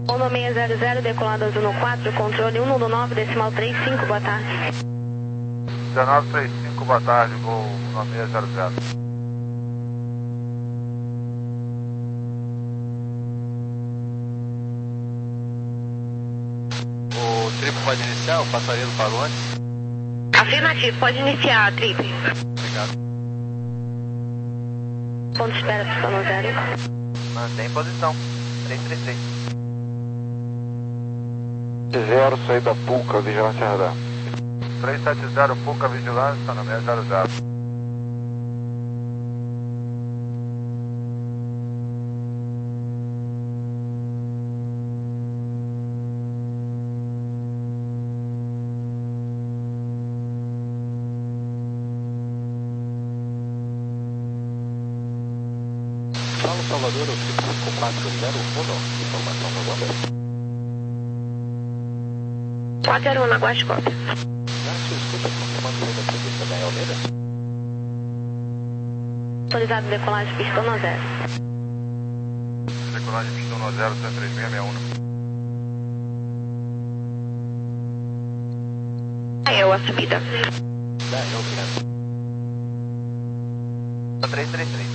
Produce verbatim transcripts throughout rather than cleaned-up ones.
Onda seis zero zero, decolado azul no quatro, controle um no nove, decimal três cinco, boa tarde. dezenove trinta e cinco, boa tarde, voo Onda seis zero zero. O trip pode iniciar, o passageiro parou antes? Afirmativo, pode iniciar a trip. Obrigado. Ponto de espera, pistão zero. Mantém posição, três três três. zero, saída Puca, vigilância radar. três sete zero, Puca, vigilância, Onda seis zero zero. Paulo Salvador, o trip cinco quatro zero, Uno, informação no Onda. quatro zero um, aguarde cópia. Márcio, escuta, confirmando saída prevista da Almeida. Autorizado decolagem, pistão zero. Decolagem pistão no zero, três três seis seis um. Eu, a subida. Da El, obrigado. três três três.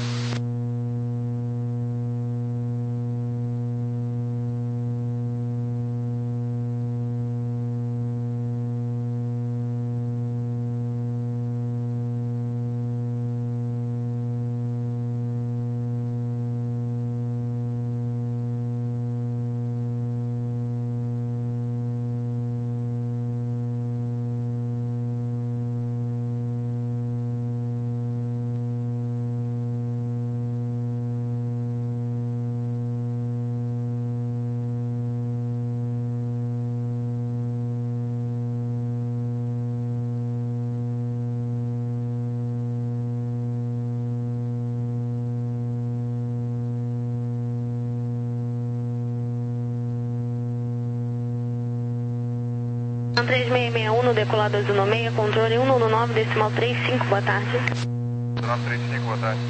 três seis seis um, no decolado azul no meio, controle um no nove, decimal três cinco, boa tarde. dezenove trinta e cinco, boa tarde.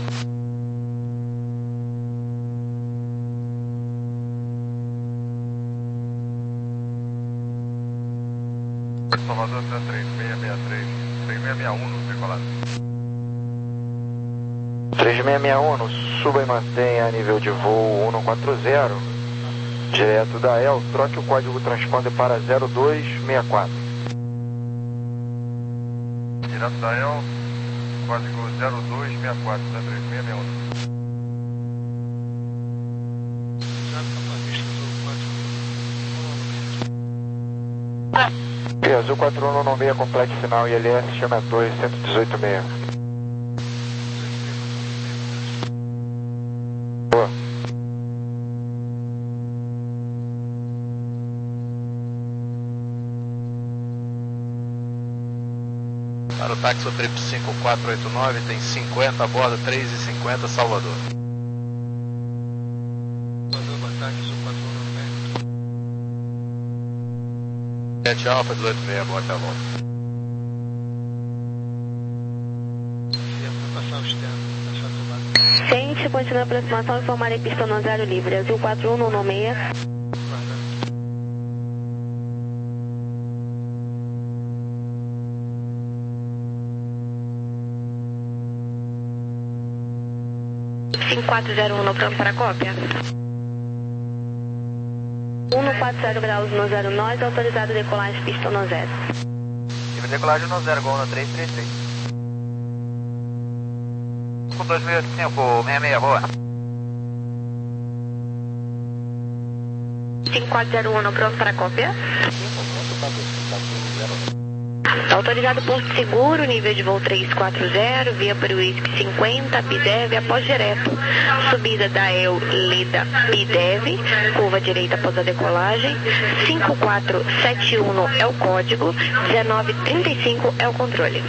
Salvador, três seis seis três, três seis seis um no decolado. três seis seis um, no suba e mantenha nível de voo um quatro zero. Direto da E L, troque o código transponder para zero dois seis quatro. Direto da E L, código zero dois seis quatro, três seis seis um. Azul quatro um nove seis, complexo final I L S, chama a torre cento e dezoito seis. Boa. Para o táxi, o trip cinco quatro oito nove, tem cinquenta a bordo, três e cinquenta, Salvador. Salvador, táxi, quatro um nove seis. sete Alfa, dezoito seis, boa até a volta. Vai passar o externo, passar do lado. Ciente, continua a aproximação, informarei pistão no zero livre, azul quatro um nove seis. Guardando. cinco quatro zero um, no pronto para cópia. um quatro zero graus no zero nós, autorizado decolagem pistão no zero. Nível de decolagem no zero, gol no três três três. Com dois seis cinco, seis seis, boa. cinco quatro zero um, no pronto para cópia. Autorizado Porto Seguro, nível de voo três quatro zero, via para o I S P cinquenta, P I D E V, após direto. Subida da E L, Leda, P I D E V, curva direita após a decolagem. cinco quatro sete um é o código, dezenove trinta e cinco é o controle.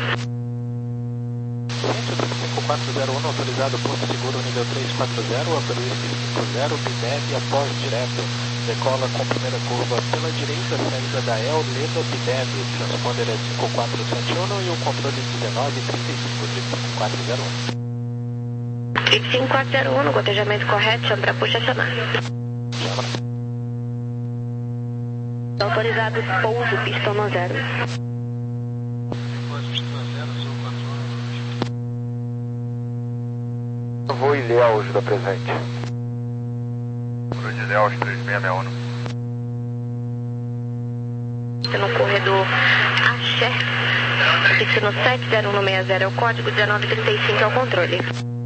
cinco quatro zero um, autorizado Porto Seguro, nível três quatro zero, para o I S P cinco zero, P I D E V, após direto. Decola com primeira curva pela direita, saída da E L, Leda, P I D E V, transponder é cinco quatro sete um e o controle dezenove trinta e cinco de cinco quatro zero um. cinco quatro zero um, no gotejamento correto, chama para puxa acionar. Chama. Autorizado pouso, pista no zero. Depois pista zero, azul quatro um. Vou Ilhéus da presente. Cruz de Ilhéus, três seis seis um. No corredor Axé, destino sete zero um seis zero é o código, dezenove trinta e cinco é o controle.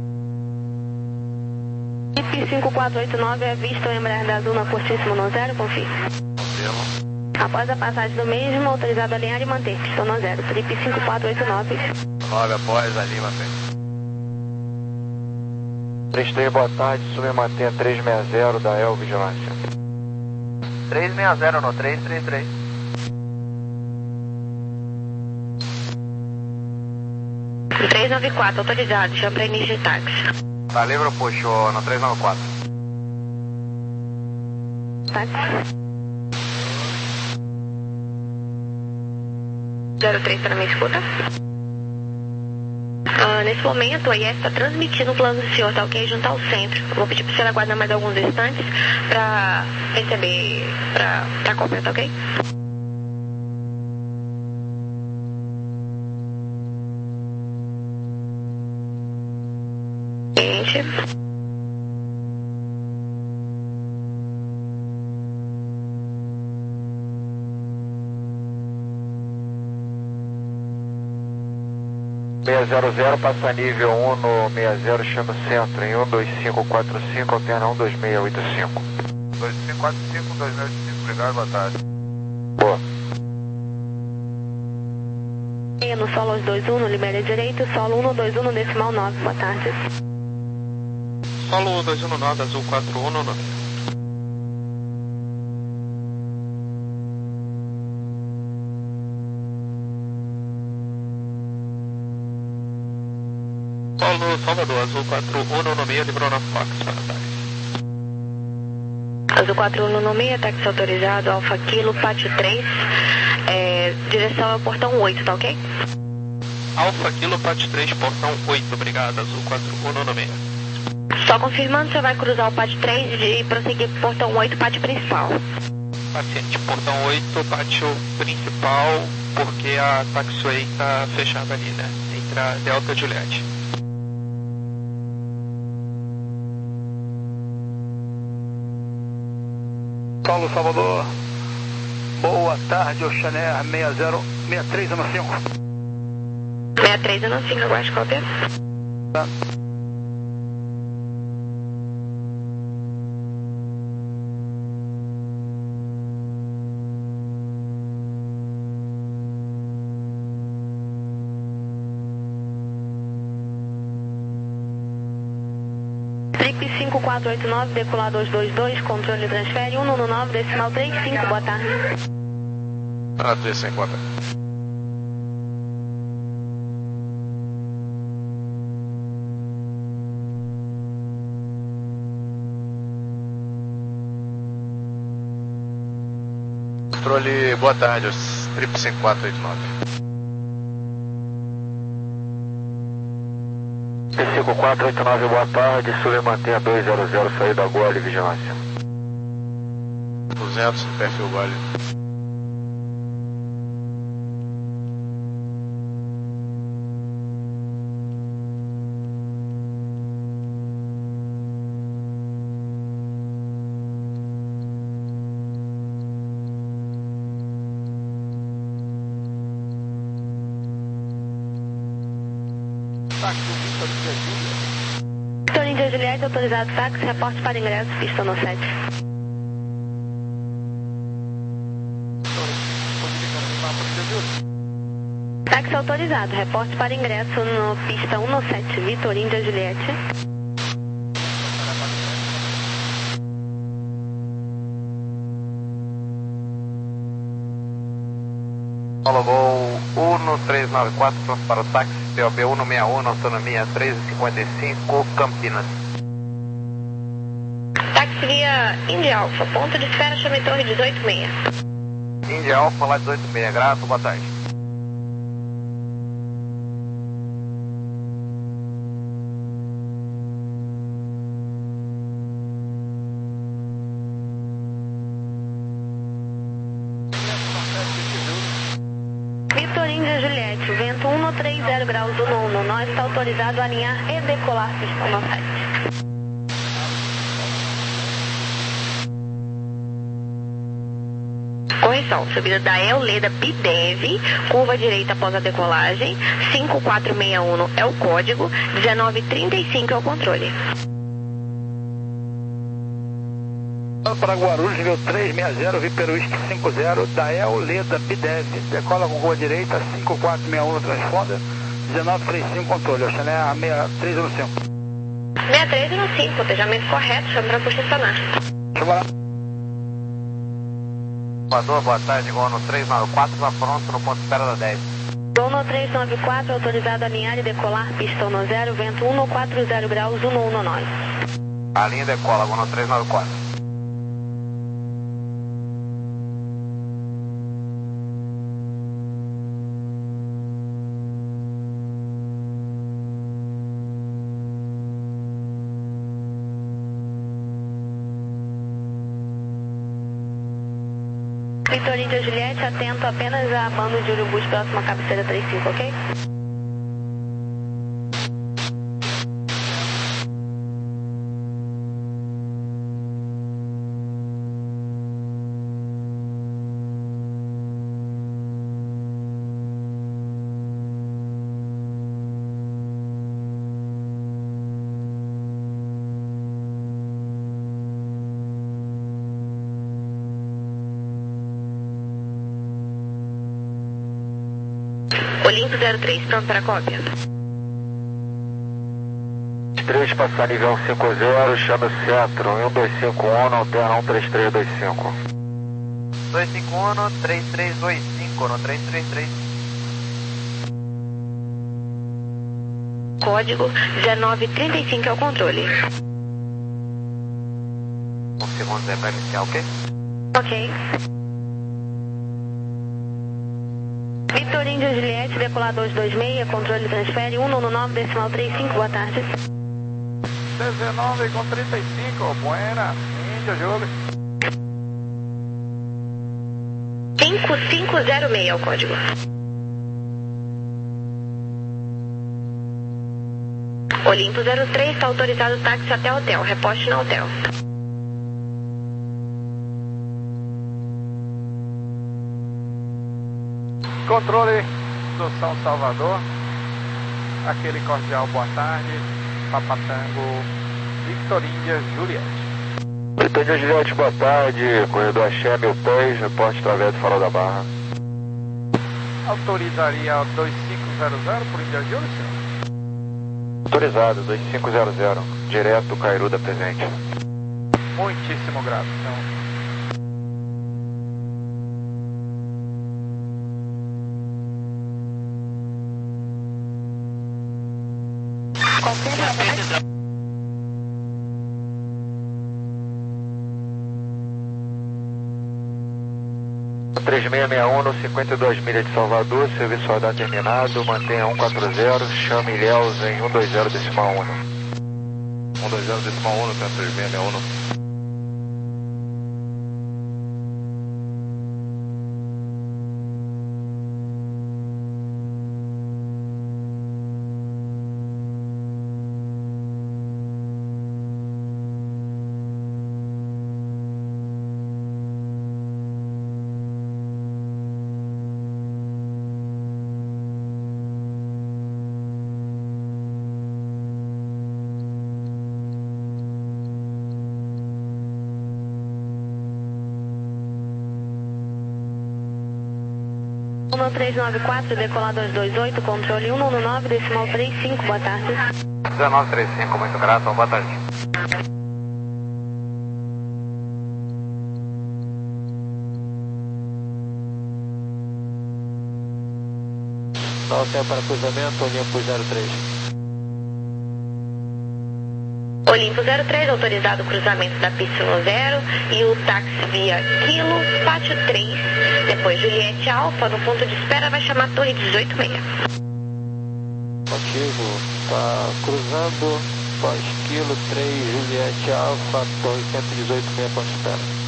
I P cinco quatro oito nove é visto o Embraer da Azul na Cortíssimo no zero, confirme. Confirmo. Após a passagem do mesmo, autorizado a alinhar e manter, pistão no zero, trip cinco quatro oito nove. nove após a Lima, frente. três três, boa tarde, sube e mantenha três seis zero da El Vigilância. três seis zero no três três três. três nove quatro, autorizado, chama para início de táxi. Tá livre, eu puxo no três nove quatro. Táxi. zero três para minha escuta. Ah, nesse momento, a I S está transmitindo o plano do senhor, tá ok? Junto ao centro. Eu vou pedir para o senhor aguardar mais alguns instantes para receber, para estar completo, tá ok? Gente. seis zero zero, passa nível um no seis zero, chama o centro em um dois cinco quatro cinco, alterna um dois seis oito cinco. dois cinco quatro cinco, dois seis oito cinco, obrigado, boa tarde. Boa. No solo dois um, no libera direito, solo um no dois um no decimal nove, boa tarde. Solo dois um nove, azul quatro um no nove. Solo Salvador, azul quatro um no meio, livrou na Fox para táxi. Azul quatro um no meio, táxi autorizado, Alfa Kilo, pátio três, é, direção ao portão oito, tá ok? Alfa Kilo, pátio três, portão oito, obrigado, azul quatro um no meio. Só confirmando, você vai cruzar o pátio três e prosseguir pro portão oito, pátio principal. Paciente, portão oito, pátio principal, porque a taxiway está fechada ali, né? Entre a Delta e Juliette. Paulo Salvador, boa tarde, Oxané seis zero seis três um cinco. seis três um cinco, aguarde cópia. Tá. Trip cinco quatro oito nove, decolar dois dois dois, controle transfere um no nove, decimal três cinco, boa tarde. Ah, três sem conta. Controle, boa tarde, os trip cinco quatro oito nove. cinco quatro oito nove, boa tarde, sube e mantenha dois zero zero, saída agora e vigilância. duzentos no perfil Gole. Vitor Índia Juliette, autorizado táxi, reporte para ingresso, pista no sete. Táxi autorizado, reporte para ingresso no pista um no sete, Vitor Índia Juliette. Solo Gol um três nove quatro, pronto para o táxi, T O B um seis um, autonomia três cinquenta e cinco, Campinas. Táxi via India Alfa, ponto de espera, chame Torre dezoito seis. Índia Alfa, lá dezoito seis, grato, boa tarde. está autorizado a alinhar e decolar pistão no sete. Correção, subida da El Leda Pidev, curva direita após a decolagem, cinco quatro seis um é o código, dezenove trinta e cinco é o controle. Para Guarulhos, nível três seis zero, Viper Whisky cinco zero, da El Leda Pidev, decola com curva direita, cinco quatro seis um transponder, dezenove trinta e cinco controle, Oceaneia seis três um cinco. seis três um cinco, cotejamento correto, chama para posicionar. Chama lá. Salvador, boa tarde, Gono três nove quatro, está pronto no ponto de espera da dez. Gono três nove quatro, autorizado a alinhar e decolar, pistão no zero, vento um quatro zero graus, um um nove. A linha decola, Gono três nove quatro. Vitor Índia Juliette, atento apenas a bando de Urubus próximo à cabeceira trinta e cinco, ok? Olimpo zero três, pronto para a cópia. três, passar nível cinco zero, chama o centro, um dois cinco um, alterna um três três dois cinco. dois cinco um, três três dois cinco, no três três três. Código dezenove trinta e cinco é o controle. Um segundo é para iniciar, ok? Ok. Vitor Índia Juliette, decolar dois dois seis, controle transfere um nove decimal trinta e cinco, boa tarde. dezenove com trinta e cinco, buena, Índia Júlio. cinco cinco zero seis é o código. Olimpo zero três, está autorizado o táxi até o hotel, reposte no hotel. Controle do São Salvador, aquele cordial boa tarde, Papatango, Victor Índia Juliette. Vitor Índia Juliette, boa tarde, corredor Axé, mil pés, reporte através do Farol da Barra. Autorizaria dois cinco zero zero por Índia Juliette, senhor? Autorizado, dois cinco zero zero, direto Cairu da Presente. Muitíssimo grato, senhor. três seis seis um, no cinquenta e duas milhas de Salvador, serviço rodar terminado, mantenha um quatro zero, chame Ilhéus em um dois zero decimal um. um dois zero decimal um, três seis seis um. um três nove quatro, decolar dois dois oito, controle um nove decimal trinta e cinco, boa tarde. dezenove trinta e cinco, muito grato, boa tarde. Dá o tempo para cruzamento, Olimpo zero três. Olimpo zero três, autorizado o cruzamento da pista no zero e o táxi via Kilo, Pátio três, depois Juliette Alfa, no ponto de espera vai chamar Torre dezoito seis. Contigo, tá cruzando, pós Kilo três, Juliette Alfa, Torre cento e dezoito seis, ponto de espera.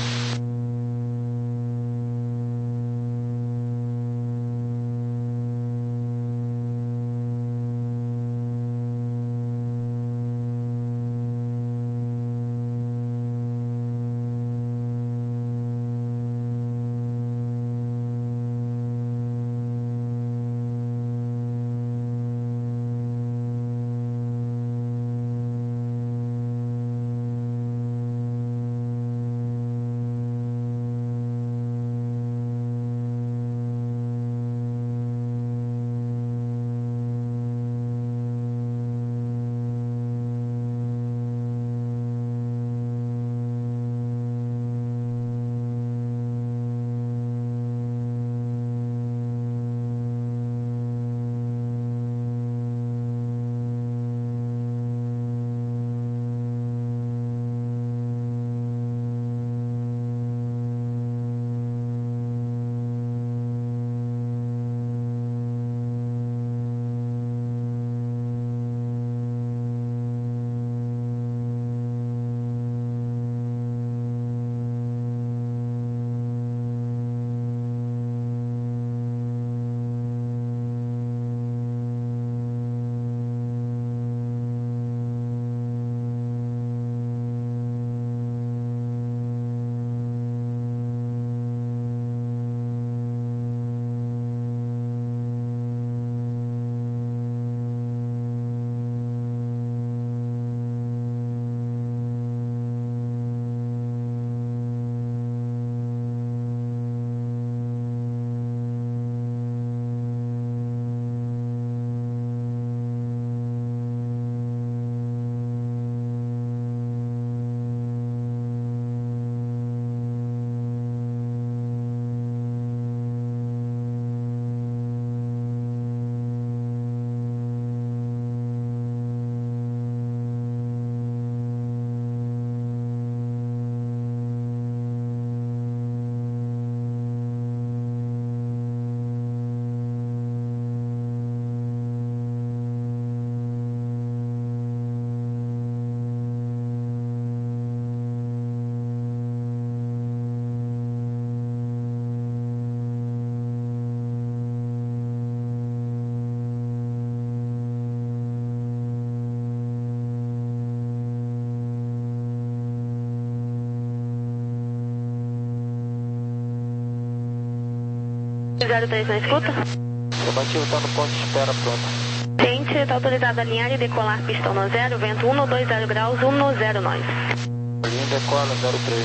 zero três na escuta. Afirmativo, está no ponto de espera, pronto. Gente, está autorizado a alinhar e decolar pistão no zero, vento um dois zero graus, um no zero nós. Linha decola zero três.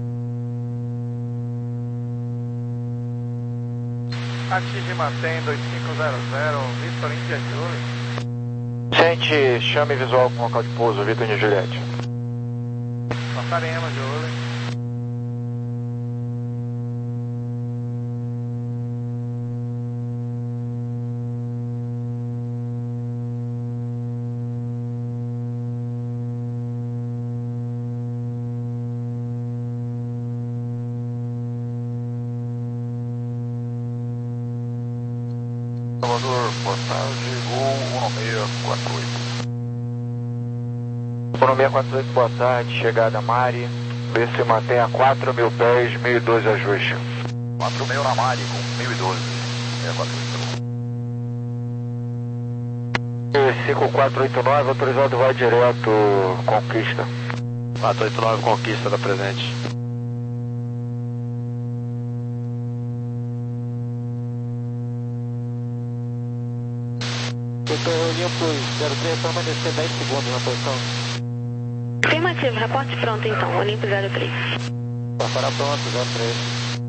Atinge e mantém dois cinco zero zero, Vitor Índia Julie. Gente, chame visual com local de pouso, Vitor Índia Juliette. Passarema, Julie. Salvador, boa tarde, voo um seis quatro oito. um seis quatro oito, boa tarde, chegada Mari. Vê se mantém a quatro mil pés, mil e doze ajuste. quatro mil na Mari com mil e doze. É quatro oito. cinco quatro oito nove, autorizado vai direto, Conquista. quatro oito nove, Conquista, da presente. Doutor Olympus zero três, permanecer dez segundos na posição. Afirmativo, reporte pronto então, Olympus zero três. Tá para pronto, zero três.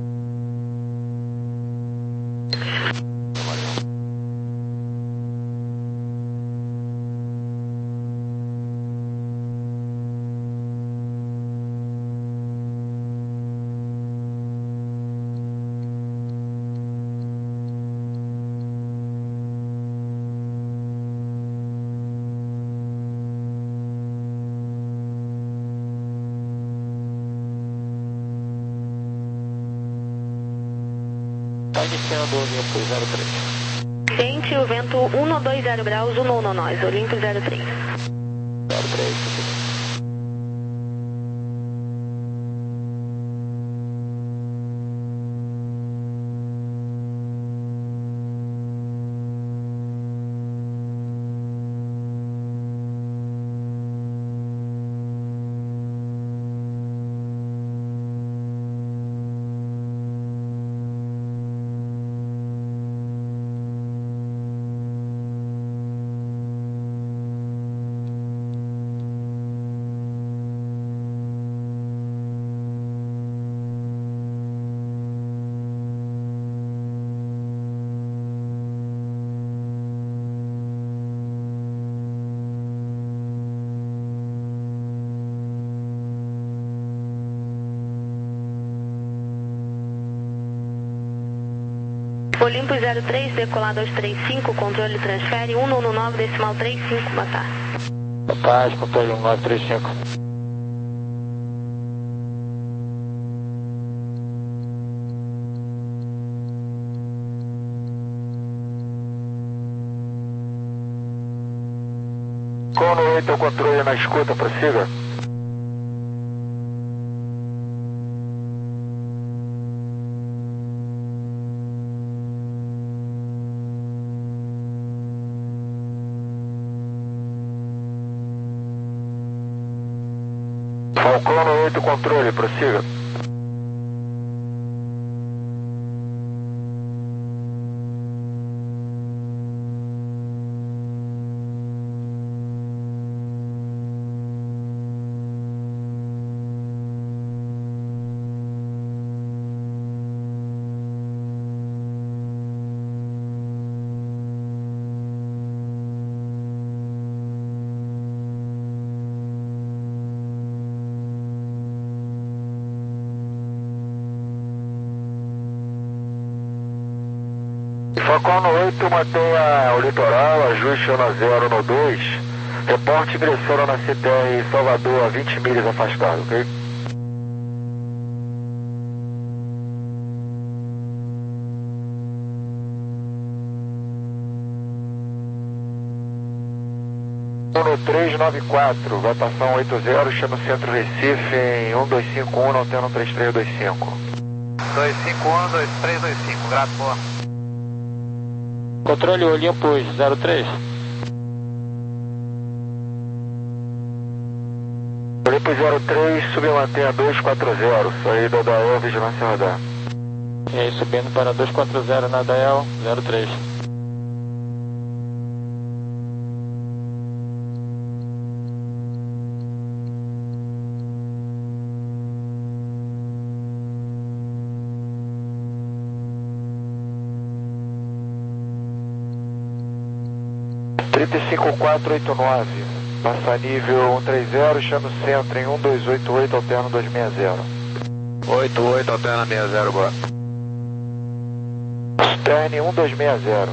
Está iniciando o Olympus zero três. Gente, o vento um dois zero graus, um no nós, Olympus zero três. zero três, Olympus zero três, decolar dois três cinco, controle transfere um no nove, decimal três cinco, boa tarde. boa tarde, controle um nove três cinco. Cono oito, o controle na escuta, prossiga. Falcão oito, controle, prossiga. Falcão oito, mantenha o litoral, ajuste na zero no dois, reporte ingressando na C T R Salvador a vinte milhas afastado, ok? um três nove quatro, rotação oito zero, chama o Centro Recife em um dois cinco um, não tendo três três dois cinco. dois cinco um, dois três dois cinco, grato, boa. Controle Olympus zero três. Olympus zero três, submantenha dois quatro zero, saída da E O Vigilância Radar. E aí subindo para dois quatro zero na Dael zero três. Trip cinco quatro oito nove, passa nível cento e trinta, chama o centro em um dois oito oito, alterno dois seis zero. oito oito, alterna sessenta agora. Stern um dois seis zero.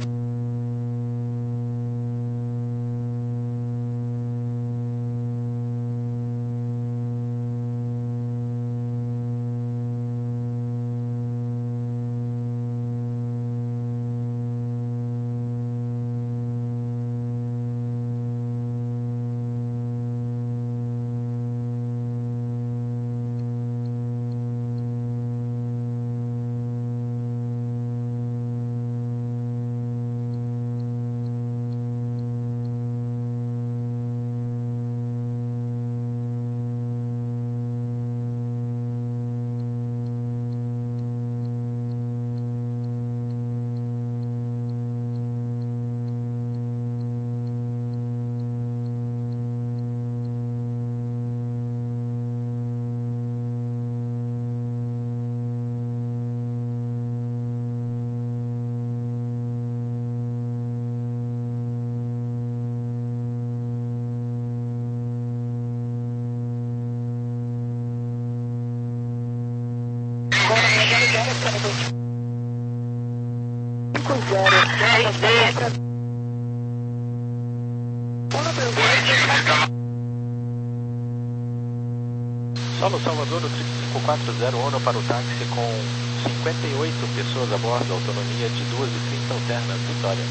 Solo Salvador, o trip cinco quatro zero Ono para o táxi com cinquenta e oito pessoas a bordo, autonomia de duas e trinta, alterna Vitória.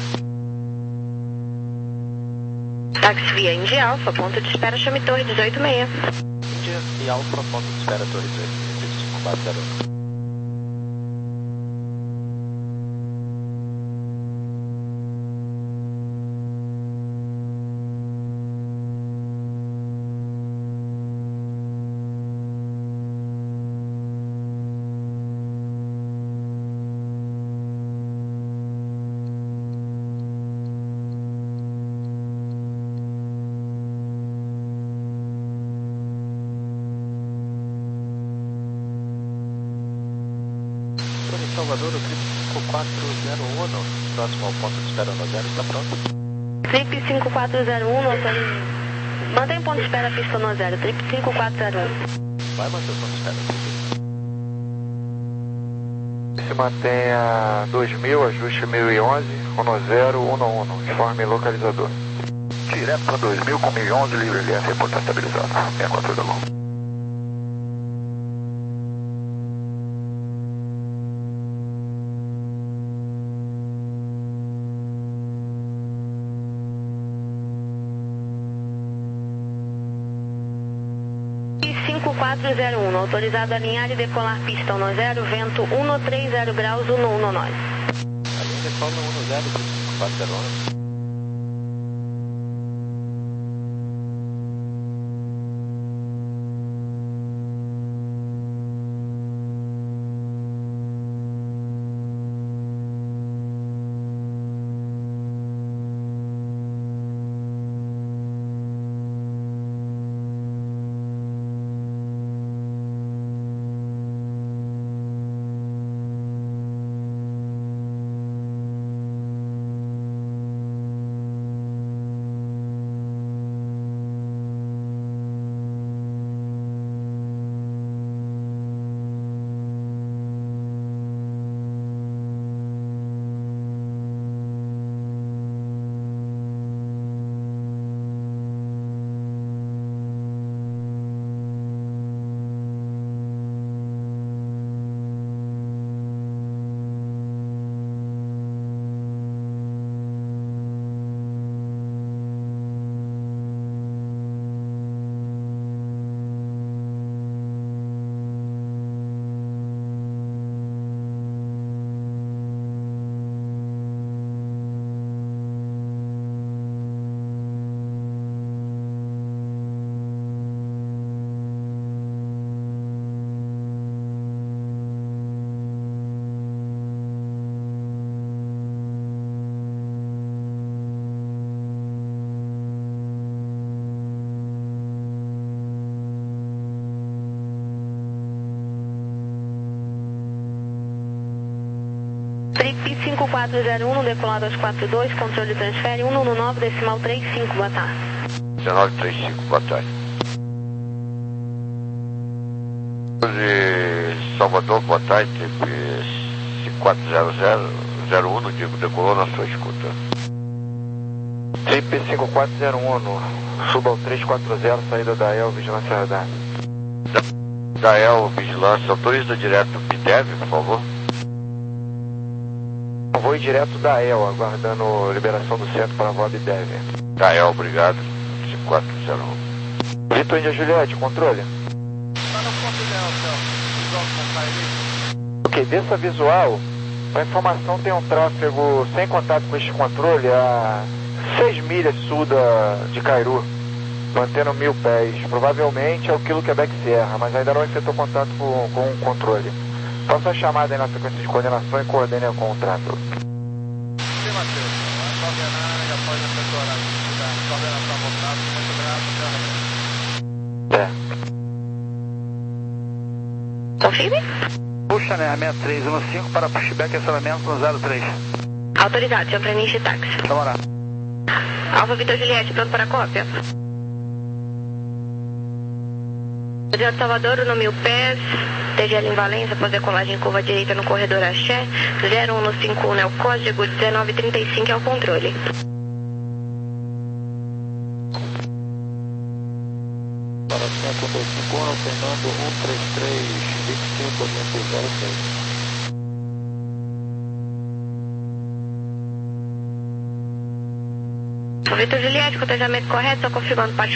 Táxi via Índia Alfa, ponto de espera, chame Torre dezoito seis. Índia e Alfa, ponto de espera, Torre dezoito seis, trip cinco quatro zero Ono. Salvador, o trip cinco quatro zero Ono, próximo ao ponto de espera no zero, está pronto? Trip cinco quatro zero um, autoriza. Mantém ponto de espera, pista no zero, trip cinco quatro zero um. Vai manter o ponto de espera, Se mantenha dois mil, ajuste mil e onze, Ono zero, Uno Uno, informe localizador. Direto para dois mil com mil e onze, livre L S, reportar estabilizado, sessenta e quatro da mão. cinco quatro zero um, autorizado a alinhar e decolar pista no zero, vento cento e trinta graus, Uno Uno nós. A linha decola Uno zero, trip cinco quatro zero Ono. quatro zero um, decolado aos quatro dois, controle transfere um um nove, decimal três cinco, boa tarde. dezenove trinta e cinco, boa tarde. De Salvador, boa tarde, T P cinco quatro zero zero zero um, Diego, decolou na sua escuta. T P cinco quatro zero um, suba ao três quatro zero, saída da E L, vigilância radar. Da, da E L, vigilância, autoriza direto P D E V, por favor. Vou ir direto da E L, aguardando liberação do centro para a voz B D E V. Da E L, obrigado, cinco quatro zero um. Vitor Índia Juliette, controle. Tá no ponto ideal, Céu. Visual com Cairi. Ok, dessa visual, a informação tem um tráfego sem contato com este controle a seis milhas sul da, de Cairu, mantendo mil pés. Provavelmente é o Kilo Quebec Sierra, mas ainda não efetuou contato com, com o controle. Faça a chamada aí na sequência de coordenação e coordene com o tráfego. Sim, Matheus. A coordenada já pode efetuar a coordenação voltada. Muito grato, É. Confirme. Puxa, né, a sessenta e três quinze para pushback e aceleramento no zero três. Autorizado, senhor Preniche táxi. Vamos lá. Alfa Vitor Juliette, pronto para a cópia. Direto Salvador, no mil pés, T G L em Valência, após decolagem em curva direita no corredor Axé, zero um cinco um é o código, dezenove trinta e cinco é o controle. Para centro dois cinco um, Fernando um três três, vinte e cinco, oriente zero seis. Vitor Juliette, cotejamento correto, só confirmando parte